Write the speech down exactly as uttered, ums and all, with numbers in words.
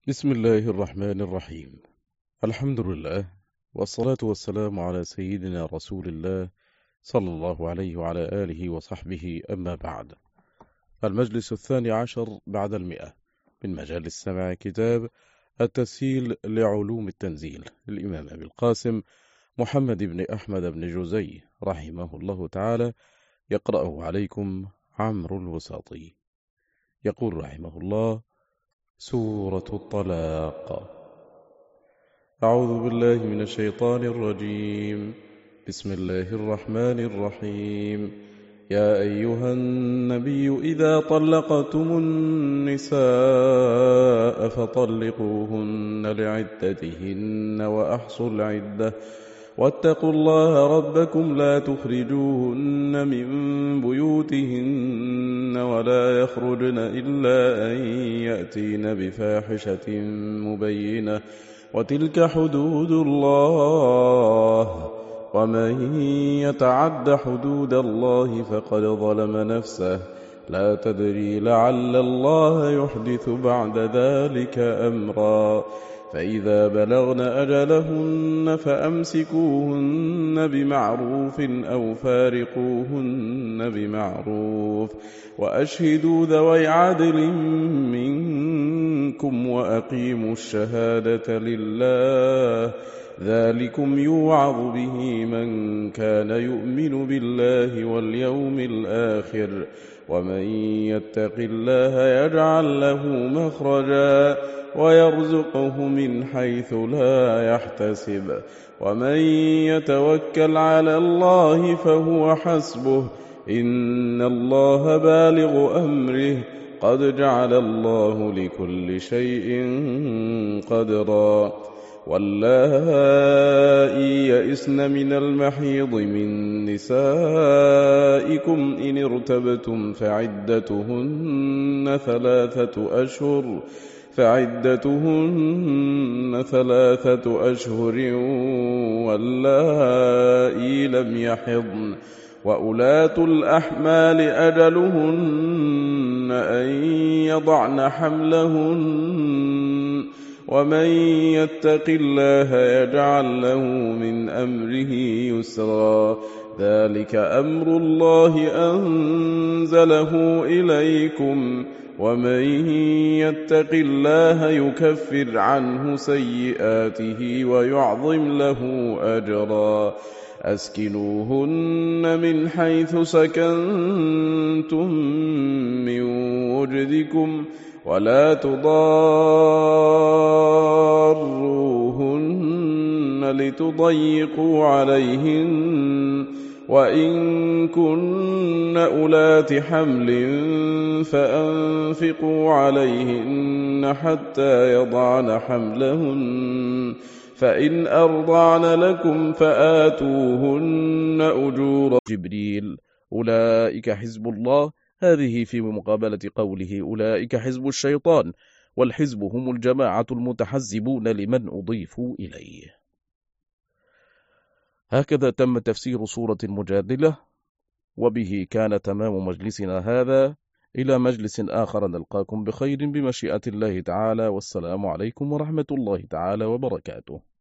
بسم الله الرحمن الرحيم. الحمد لله، والصلاة والسلام على سيدنا رسول الله صلى الله عليه وعلى آله وصحبه، أما بعد. المجلس الثاني عشر بعد المئة من مجالس سماع كتاب التسهيل لعلوم التنزيل للإمام أبي القاسم محمد بن أحمد بن جوزي رحمه الله تعالى، يقرأه عليكم عمرو الوساطي. يقول رحمه الله: سورة الطلاق. أعوذ بالله من الشيطان الرجيم. بسم الله الرحمن الرحيم. يا أيها النبي إذا طلقتم النساء فطلقوهن لعدتهن وأحصوا العدة واتقوا الله ربكم لا تخرجوهن من بيوتهن ولا يخرجن إلا أن يأتين بفاحشة مبينة وتلك حدود الله ومن يتعد حدود الله فقد ظلم نفسه لا تدري لعل الله يحدث بعد ذلك أمرا فإذا بلغن أجلهن فأمسكوهن بمعروف أو فارقوهن بمعروف وأشهدوا ذوي عدل منكم وأقيموا الشهادة لله ذلكم يوعظ به من كان يؤمن بالله واليوم الآخر ومن يتق الله يجعل له مخرجا ويرزقه من حيث لا يحتسب ومن يتوكل على الله فهو حسبه إن الله بالغ أمره قد جعل الله لكل شيء قدرا واللائي يئسن من المحيض من نسائكم إن ارتبتم فعدتهن ثلاثة أشهر فعدتهن ثلاثة أشهر واللائي لم يحضن وأولاة الأحمال أجلهن أن يضعن حملهن ومن يتق الله يجعل له من أمره يسرا ذلك أمر الله أنزله إليكم ومن يتق الله يكفر عنه سيئاته ويعظم له أجرا أسكنوهن من حيث سكنتم من وجدكم ولا تضاروهن لتضيقوا عليهن وإن كن أولات حمل فأنفقوا عليهن حتى يضعن حملهن فإن أرضعن لكم فآتوهن أجور جبريل أولئك حزب الله. هذه في مقابلة قوله أولئك حزب الشيطان، والحزب هم الجماعة المتحزبون لمن أضيفوا إليه. هكذا تم تفسير سورة المجادلة، وبه كان تمام مجلسنا هذا. إلى مجلس آخر نلقاكم بخير بمشيئة الله تعالى، والسلام عليكم ورحمة الله تعالى وبركاته.